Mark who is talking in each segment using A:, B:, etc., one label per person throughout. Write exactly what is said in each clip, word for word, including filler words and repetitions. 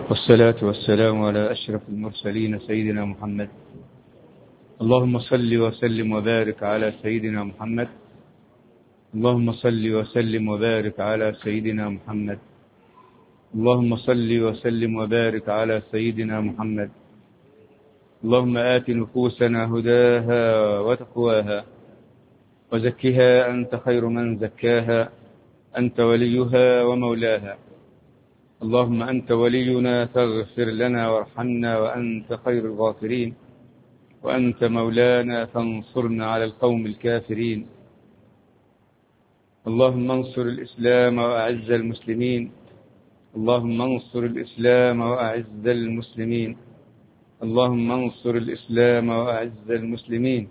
A: والصلاة والسلام على أشرف المرسلين سيدنا محمد. اللهم صل وسلم وبارك على سيدنا محمد. اللهم صل وسلم وبارك على سيدنا محمد. اللهم صل وسلم وبارك على سيدنا محمد. اللهم آت نفوسنا هداها وتقواها وزكها أنت خير من زكاها، أنت وليها ومولاها. اللهم أنت ولينا فاغفر لنا وارحمنا وأنت خير الغافرين، وأنت مولانا فانصرنا على القوم الكافرين. اللهم انصر الإسلام وأعز المسلمين. اللهم انصر الإسلام وأعز المسلمين. اللهم انصر الإسلام وأعز المسلمين.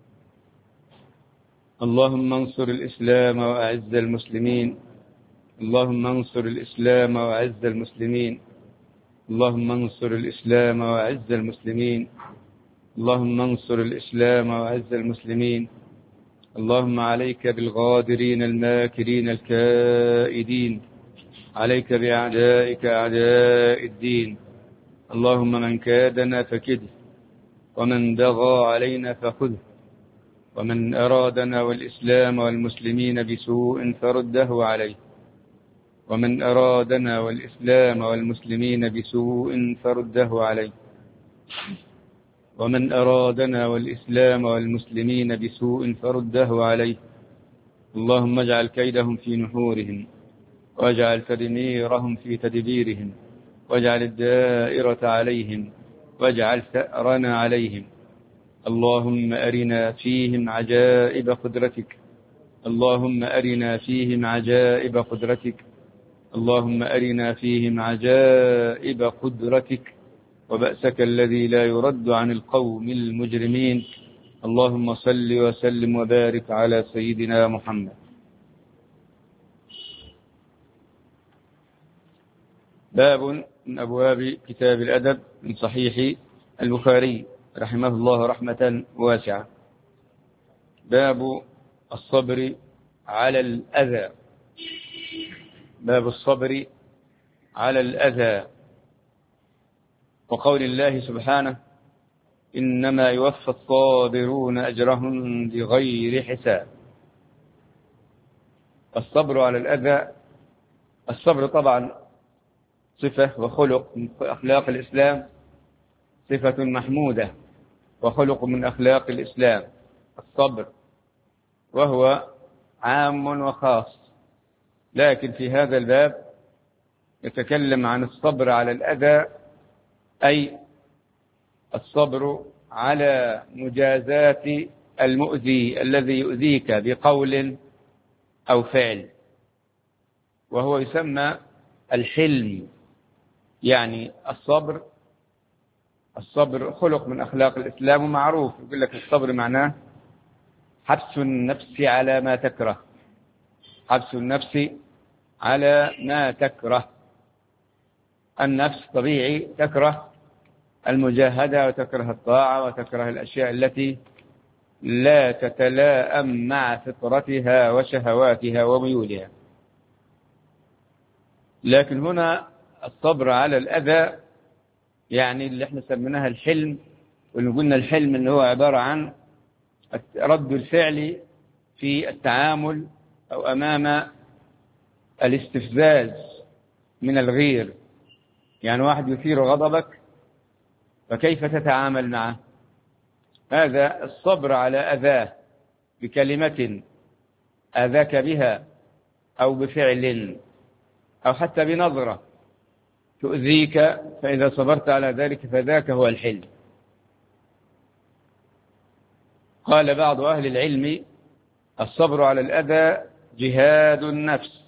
A: اللهم انصر الإسلام وأعز المسلمين. اللهم انصر الإسلام وأعز المسلمين. اللهم انصر الإسلام وأعز المسلمين. اللهم انصر الإسلام وأعز المسلمين. اللهم عليك بالغادرين الماكرين الكائدين، عليك بأعدائك أعداء الدين. اللهم من كادنا فكده، ومن بغى علينا فخذه، ومن أرادنا والإسلام والمسلمين بسوء فرده عليه، ومن أرادنا والإسلام والمسلمين بسوء فرده عليه، ومن أرادنا والإسلام والمسلمين بسوء فرده عليه. اللهم اجعل كيدهم في نحورهم، واجعل تدميرهم في تدبيرهم، واجعل الدائرة عليهم، واجعل ثأرنا عليهم. اللهم أرنا فيهم عجائب قدرتك. اللهم أرنا فيهم عجائب قدرتك. اللهم أرنا فيهم عجائب قدرتك وبأسك الذي لا يرد عن القوم المجرمين. اللهم صل وسلم وبارك على سيدنا محمد. باب من أبواب كتاب الأدب من صحيح البخاري رحمه الله رحمة واسعة. باب الصبر على الأذى. باب الصبر على الأذى، وقول الله سبحانه: إنما يوفى الصابرون أجرهم بغير حساب. الصبر على الأذى، الصبر طبعا صفة وخلق من أخلاق الإسلام، صفة محمودة وخلق من أخلاق الإسلام الصبر، وهو عام وخاص. لكن في هذا الباب يتكلم عن الصبر على الأذى، أي الصبر على مجازاة المؤذي الذي يؤذيك بقول أو فعل، وهو يسمى الحلم. يعني الصبر الصبر خلق من أخلاق الإسلام ومعروف. يقول لك الصبر معناه حبس النفس على ما تكره، حبس النفس على ما تكره. النفس طبيعي تكره المجاهدة وتكره الطاعة وتكره الأشياء التي لا تتلائم مع فطرتها وشهواتها وميولها. لكن هنا الصبر على الأذى يعني اللي احنا سميناها الحلم، واللي قلنا الحلم اللي هو عبارة عن رد الفعل في التعامل أو أمام الاستفزاز من الغير. يعني واحد يثير غضبك، فكيف تتعامل معه؟ هذا الصبر على أذاه بكلمة أذاك بها، أو بفعل، أو حتى بنظرة تؤذيك، فإذا صبرت على ذلك فذاك هو الحلم. قال بعض أهل العلم: الصبر على الأذى جهاد النفس.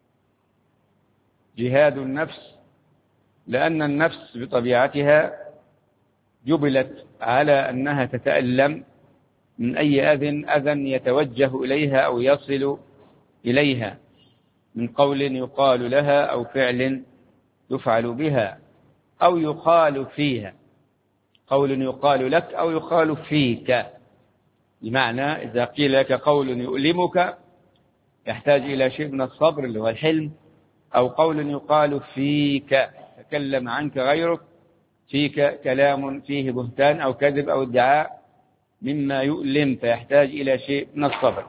A: جهاد النفس، لأن النفس بطبيعتها جبلت على أنها تتألم من أي أذى أذى يتوجه إليها أو يصل إليها، من قول يقال لها أو فعل يفعل بها أو يقال فيها. قول يقال لك أو يقال فيك، بمعنى إذا قيل لك قول يؤلمك يحتاج إلى شيء من الصبر اللي هو الحلم، أو قول يقال فيك تكلم عنك غيرك فيك كلام فيه بهتان أو كذب أو ادعاء مما يؤلم فيحتاج إلى شيء من الصبر.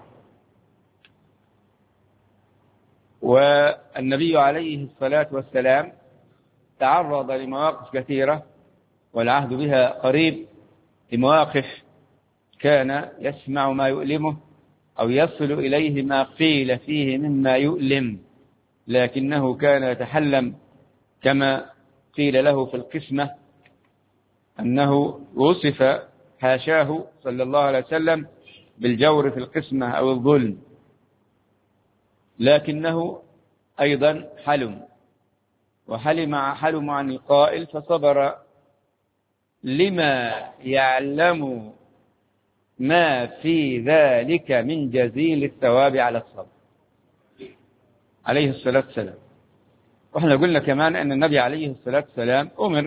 A: والنبي عليه الصلاة والسلام تعرض لمواقف كثيرة والعهد بها قريب، لمواقف كان يسمع ما يؤلمه أو يصل إليه ما قيل فيه مما يؤلم، لكنه كان يتحلم، كما قيل له في القسمة أنه وصف حاشاه صلى الله عليه وسلم بالجور في القسمة أو الظلم، لكنه أيضا حلم، وحلم حلم عن القائل فصبر لما يعلم ما في ذلك من جزيل الثواب على الصبر عليه الصلاة والسلام. وإحنا قلنا كمان أن النبي عليه الصلاة والسلام أمر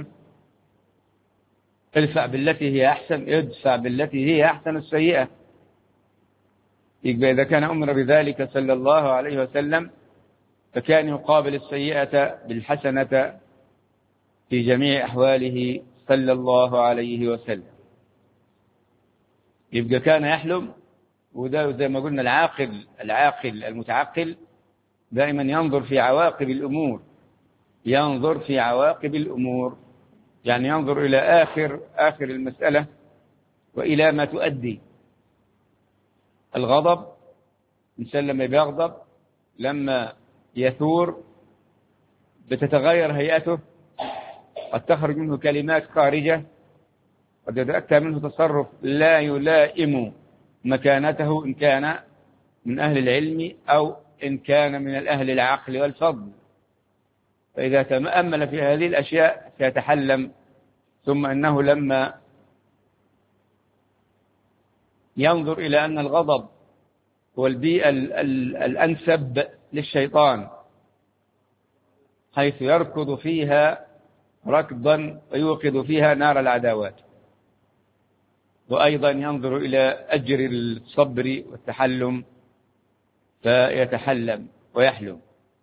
A: ادفع بالتي هي أحسن، ادفع بالتي هي أحسن السيئة. يبقى إذا كان أمر بذلك صلى الله عليه وسلم فكان يقابل السيئة بالحسنة في جميع أحواله صلى الله عليه وسلم. يبقى كان يحلم، وده زي ما قلنا العاقل العاقل المتعقل دائما ينظر في عواقب الأمور، ينظر في عواقب الأمور يعني ينظر إلى آخر آخر المسألة وإلى ما تؤدي. الغضب، الإنسان لما يغضب لما يثور بتتغير هيئته، قد تخرج منه كلمات خارجة، قد يتأتى منه تصرف لا يلائم مكانته إن كان من أهل العلم أو إن كان من الأهل العقل والفضل. فإذا تأمل في هذه الأشياء سيتحلم. ثم أنه لما ينظر إلى أن الغضب هو البيئة الأنسب للشيطان، حيث يركض فيها ركضا ويوقظ فيها نار العداوات، وأيضا ينظر إلى أجر الصبر والتحلم فيتحلم ويحلم.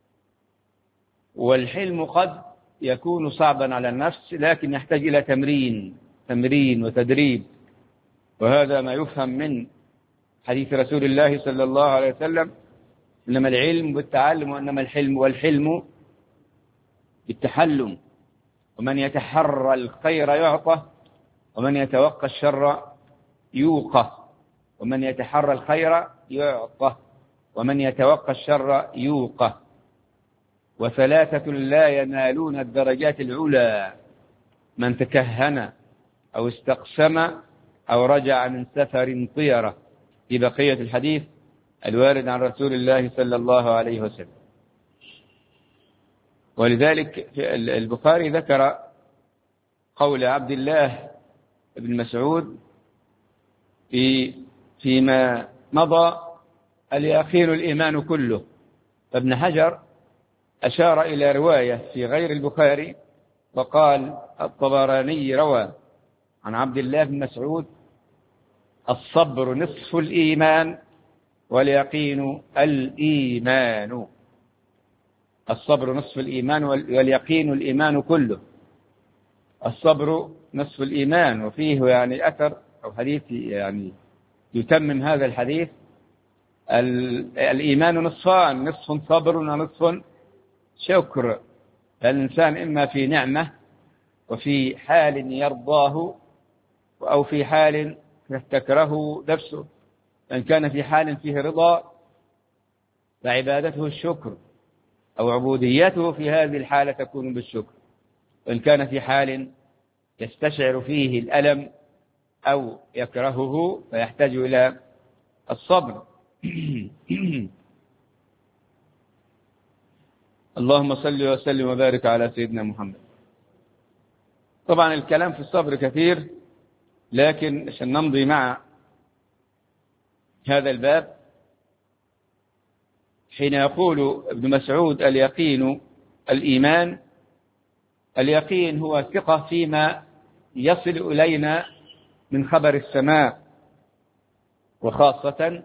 A: والحلم قد يكون صعبا على النفس، لكن يحتاج إلى تمرين تمرين وتدريب، وهذا ما يفهم من حديث رسول الله صلى الله عليه وسلم: إنما العلم بالتعلم وإنما الحلم والحلم بالتحلم، ومن يتحرى الخير يعطى ومن يتوقى الشر يوقى، ومن يتحرى الخير يعطى ومن يتوقى الشر يوقى. وثلاثة لا ينالون الدرجات العلى: من تكهن أو استقسم أو رجع من سفر طيرة، في بقية الحديث الوارد عن رسول الله صلى الله عليه وسلم. ولذلك البخاري ذكر قول عبد الله بن مسعود في فيما مضى: اليقين الإيمان كله. فابن حجر أشار إلى رواية في غير البخاري وقال: الطبراني روى عن عبد الله بن مسعود: الصبر نصف الإيمان واليقين الإيمان. الصبر نصف الإيمان واليقين الإيمان كله. الصبر نصف الإيمان. وفيه يعني أثر أو حديث يعني يتمم هذا الحديث: الإيمان نصفان، نصف صبر ونصف شكر. فالإنسان إما في نعمة وفي حال يرضاه أو في حال تكره نفسه. إن كان في حال فيه رضا فعبادته الشكر أو عبوديته في هذه الحالة تكون بالشكر، وإن كان في حال يستشعر فيه الألم أو يكرهه فيحتاج إلى الصبر. اللهم صل وسلم وبارك على سيدنا محمد. طبعا الكلام في الصبر كثير، لكن عشان نمضي مع هذا الباب، حين يقول ابن مسعود اليقين الإيمان، اليقين هو ثقة فيما يصل إلينا من خبر السماء، وخاصة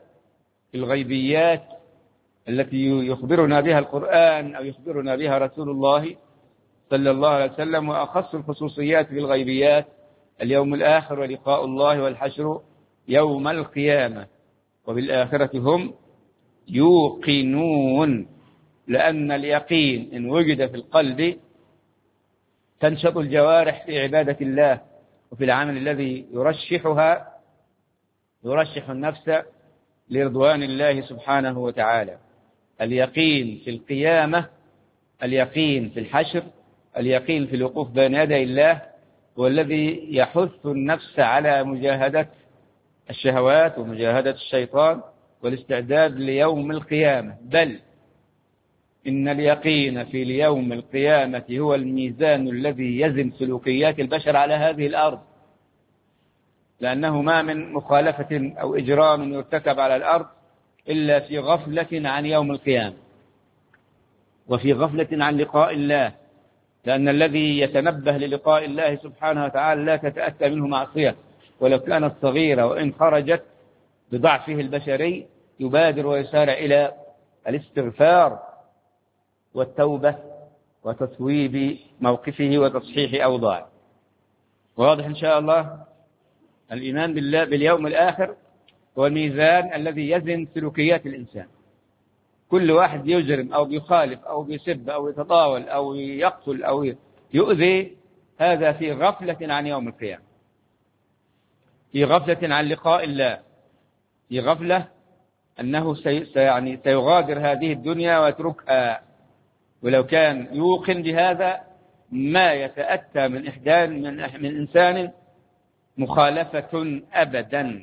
A: الغيبيات التي يخبرنا بها القرآن أو يخبرنا بها رسول الله صلى الله عليه وسلم: وأخص الخصوصيات في الغيبيات اليوم الآخر ولقاء الله والحشر يوم القيامة، وبالآخرة هم يوقنون. لأن اليقين إن وجد في القلب تنشط الجوارح في عبادة الله وفي العمل الذي يرشحها يرشح النفس لرضوان الله سبحانه وتعالى. اليقين في القيامة، اليقين في الحشر، اليقين في الوقوف بين يدي الله هو الذي يحث النفس على مجاهدة الشهوات ومجاهدة الشيطان والاستعداد ليوم القيامة. بل إن اليقين في اليوم القيامة هو الميزان الذي يزن سلوكيات البشر على هذه الأرض، لأنه ما من مخالفة أو إجرام يرتكب على الأرض إلا في غفلة عن يوم القيامة وفي غفلة عن لقاء الله، لأن الذي يتنبه للقاء الله سبحانه وتعالى لا تتأتى منه معصية ولو كانت صغيرة، وإن خرجت بضعفه البشري يبادر ويسارع إلى الاستغفار والتوبة وتصويب موقفه وتصحيح أوضاعه. واضح إن شاء الله. الإيمان بالله باليوم الآخر هو الميزان الذي يزن سلوكيات الإنسان. كل واحد يجرم أو بيخالف أو بيسب أو يتطاول أو يقتل أو يؤذي، هذا في غفلة عن يوم القيامة، في غفلة عن لقاء الله، في غفلة أنه سي يعني سيغادر هذه الدنيا ويتركها. ولو كان يوقن بهذا ما يتأتى من إحدان من, من إنسان مخالفة أبدا.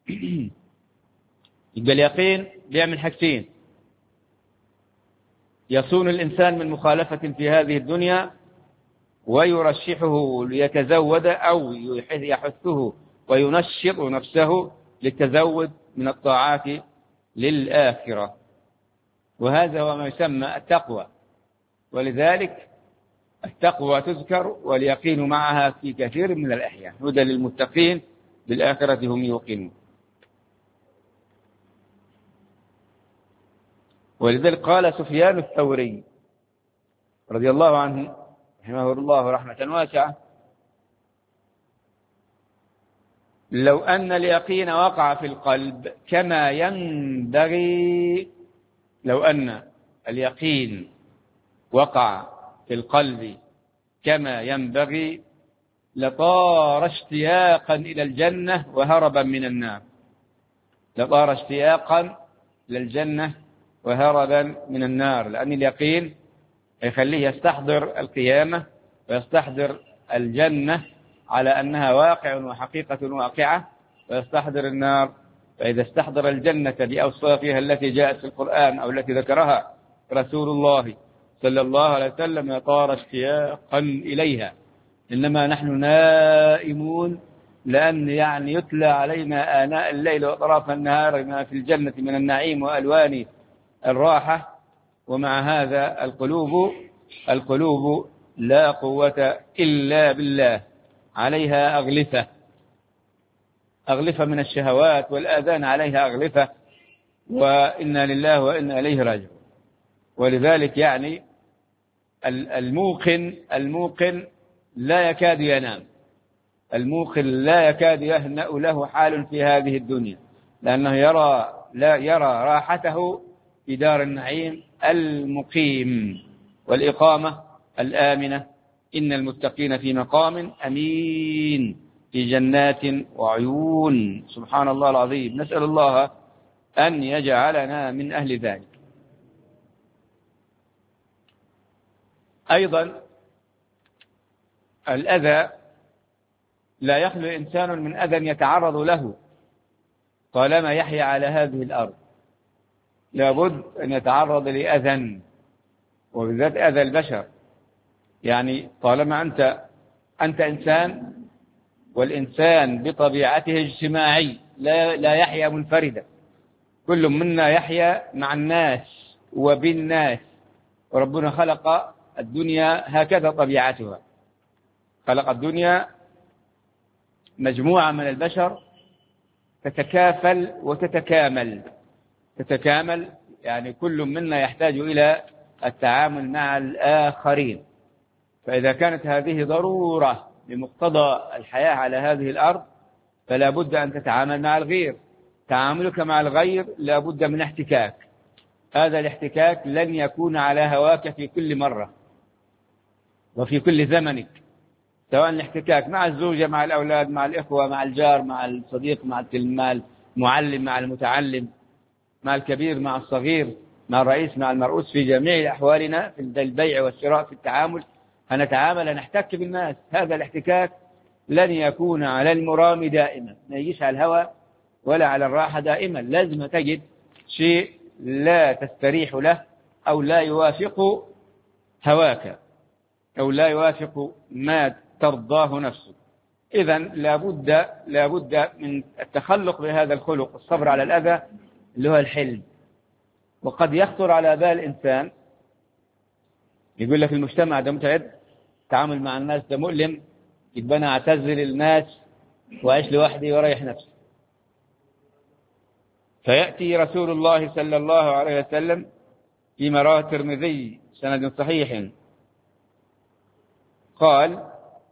A: يبقى اليقين بيعمل حاجتين: يصون الإنسان من مخالفة في هذه الدنيا، ويرشحه ليتزود أو يحثه وينشط نفسه للتزود من الطاعات للآخرة. وهذا هو ما يسمى التقوى. ولذلك التقوى تذكر واليقين معها في كثير من الأحيان. هدى للمتقين بالآخرة هم يوقنون. ولذلك قال سفيان الثوري رضي الله عنه رحمه الله رحمة واسعة: لو أن اليقين وقع في القلب كما ينبغي لو أن اليقين وقع في القلب كما ينبغي لطار اشتياقا إلى الجنة وهربا من النار. لطار اشتياقا إلى الجنة وهربا من النار، لأن اليقين يخليه يستحضر القيامة ويستحضر الجنة على أنها واقع وحقيقة واقعة، ويستحضر النار. فإذا استحضر الجنة بأوصافها التي جاءت في القرآن أو التي ذكرها رسول الله صلى الله عليه وسلم طار اشتياقا إليها. إنما نحن نائمون لأن يعني يتلى علينا آناء الليل وأطراف النهار ما في الجنة من النعيم وألوان الراحة، ومع هذا القلوب القلوب لا قوة إلا بالله، عليها أغلفة أغلفة من الشهوات، والآذان عليها أغلفة، وإنا لله وإنا إليه راجعون. ولذلك يعني الموقن الموقن لا يكاد ينام، الموقن لا يكاد يهنأ له حال في هذه الدنيا، لأنه يرى لا يرى راحته في دار النعيم المقيم والإقامة الآمنة. إن المتقين في مقام أمين في جنات وعيون. سبحان الله العظيم. نسأل الله أن يجعلنا من أهل ذلك. أيضا الأذى لا يخلو إنسان من أذى يتعرض له طالما يحيا على هذه الأرض. لابد أن يتعرض لأذى، وبالذات أذى البشر. يعني طالما أنت أنت إنسان، والإنسان بطبيعته اجتماعي، لا لا يحيا منفردا، كل منا يحيا مع الناس وبالناس. وربنا خلق الدنيا هكذا طبيعتها، خلق الدنيا مجموعة من البشر تتكافل وتتكامل. تتكامل يعني كل منا يحتاج إلى التعامل مع الآخرين، فإذا كانت هذه ضرورة بمقتضى الحياة على هذه الأرض فلا بد أن تتعامل مع الغير. تعاملك مع الغير لا بد من احتكاك. هذا الاحتكاك لن يكون على هواك في كل مرة وفي كل زمنك، سواء الاحتكاك مع الزوجة، مع الأولاد، مع الإخوة، مع الجار، مع الصديق، مع المعلم، مع المتعلم، مع الكبير، مع الصغير، مع الرئيس، مع المرؤوس. في جميع أحوالنا في البيع والشراء في التعامل هنتعامل نحتك بالناس. هذا الاحتكاك لن يكون على المرام دائما، ما يجيش على الهوى ولا على الراحة دائما. لازم تجد شيء لا تستريح له أو لا يوافق هواك أو لا يوافق ما ترضاه نفسك. إذن لابد لابد من التخلق بهذا الخلق، الصبر على الأذى اللي هو الحلم. وقد يخطر على بال الإنسان يقول لك المجتمع ده متعب، التعامل مع الناس ده مؤلم، يبقى أنا أعتزل الناس وأعيش لوحدي وأريح نفسي. فيأتي رسول الله صلى الله عليه وسلم فيما رواه الترمذي سند صحيح قال: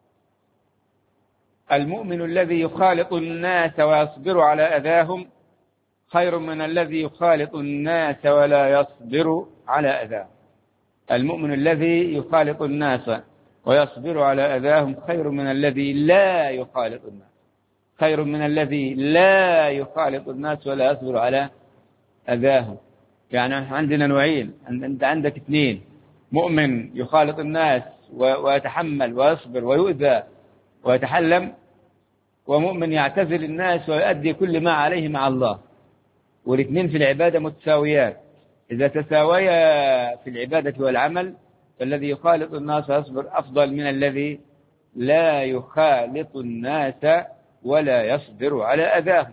A: المؤمن الذي يخالط الناس ويصبر على أذاهم خير من الذي يخالط الناس ولا يصبر على أذاهم. المؤمن الذي يخالط الناس ويصبر على أذاهم خير من الذي لا يخالط الناس خير من الذي لا يخالط الناس ولا يصبر على أذاهم. يعني عندنا نوعين، أنت عندك اثنين: مؤمن يخالط الناس ويتحمل ويصبر ويؤذى ويتحلم، ومؤمن يعتزل الناس ويؤدي كل ما عليه مع الله. والاثنين في العبادة متساويات. إذا تساويا في العبادة والعمل فالذي يخالط الناس ويصبر أفضل من الذي لا يخالط الناس ولا يصبر على أذاهم.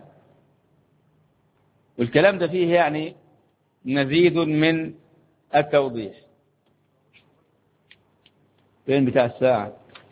A: والكلام ده فيه يعني مزيد من التوضيح. فين بتاع الساعة؟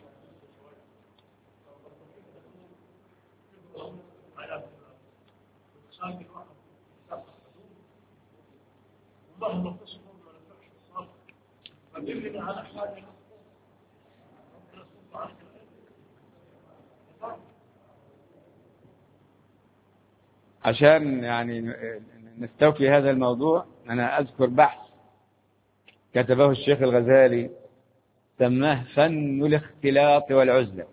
A: عشان يعني نستوفي هذا الموضوع أنا أذكر بحث كتبه الشيخ الغزالي سماه فن الاختلاط والعزلة.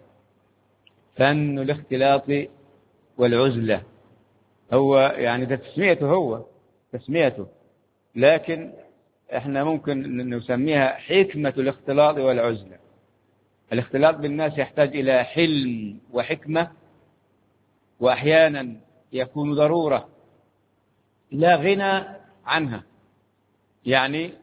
A: فن الاختلاط والعزلة هو يعني ده تسميته، هو تسميته، لكن احنا ممكن نسميها حكمة الاختلاط والعزلة. الاختلاط بالناس يحتاج إلى حلم وحكمة، وأحيانا يكون ضرورة لا غنى عنها. يعني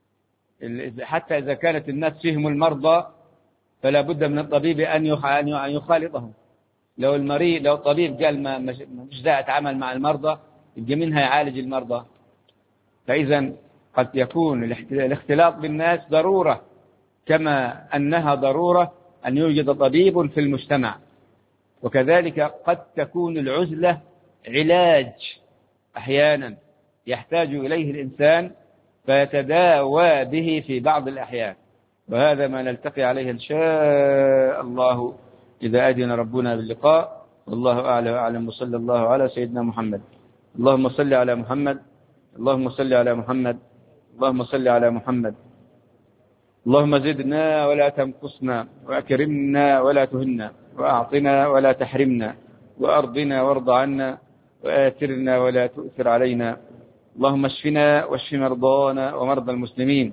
A: حتى إذا كانت الناس فيهم المرضى فلا بد من الطبيب أن يخالطهم. لو المريض لو الطبيب قال ما مش داعي أتعامل مع المرضى، يبقى منها يعالج المرضى. فإذا قد يكون الاختلاط بالناس ضرورة، كما أنها ضرورة أن يوجد طبيب في المجتمع. وكذلك قد تكون العزلة علاج أحيانا يحتاج إليه الإنسان فيتداوى به في بعض الأحيان. وهذا ما نلتقي عليه إن شاء الله إذا أذن ربنا باللقاء. والله أعلى وأعلم، وصلى الله على سيدنا محمد. اللهم صل على محمد، اللهم صل على محمد، اللهم صل على محمد. اللهم زدنا ولا تنقصنا، وأكرمنا ولا تهنا، وأعطنا ولا تحرمنا، وأرضنا وارض عنا، وآثرنا ولا تؤثر علينا. اللهم اشفنا واشف مرضانا ومرضى المسلمين،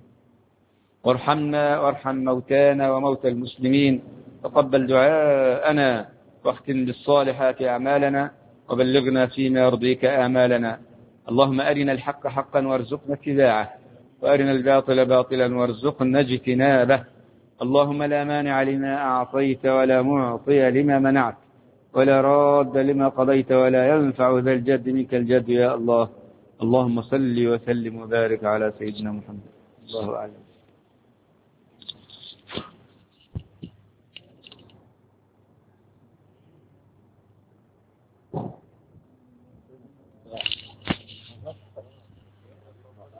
A: وارحمنا وارحم موتانا وموتى المسلمين، وقبل دعاءنا، واختم بالصالحات أعمالنا، وبلغنا فيما يرضيك آمالنا. اللهم أرنا الحق حقا وارزقنا اتباعه، وأرنا الباطل باطلا وارزقنا اجتنابه. اللهم لا مانع لما أعطيت ولا معطي لما منعت ولا راد لما قضيت ولا ينفع ذا الجد منك الجد يا الله. اللهم صل وسلم وبارك على سيدنا محمد. الله أعلم.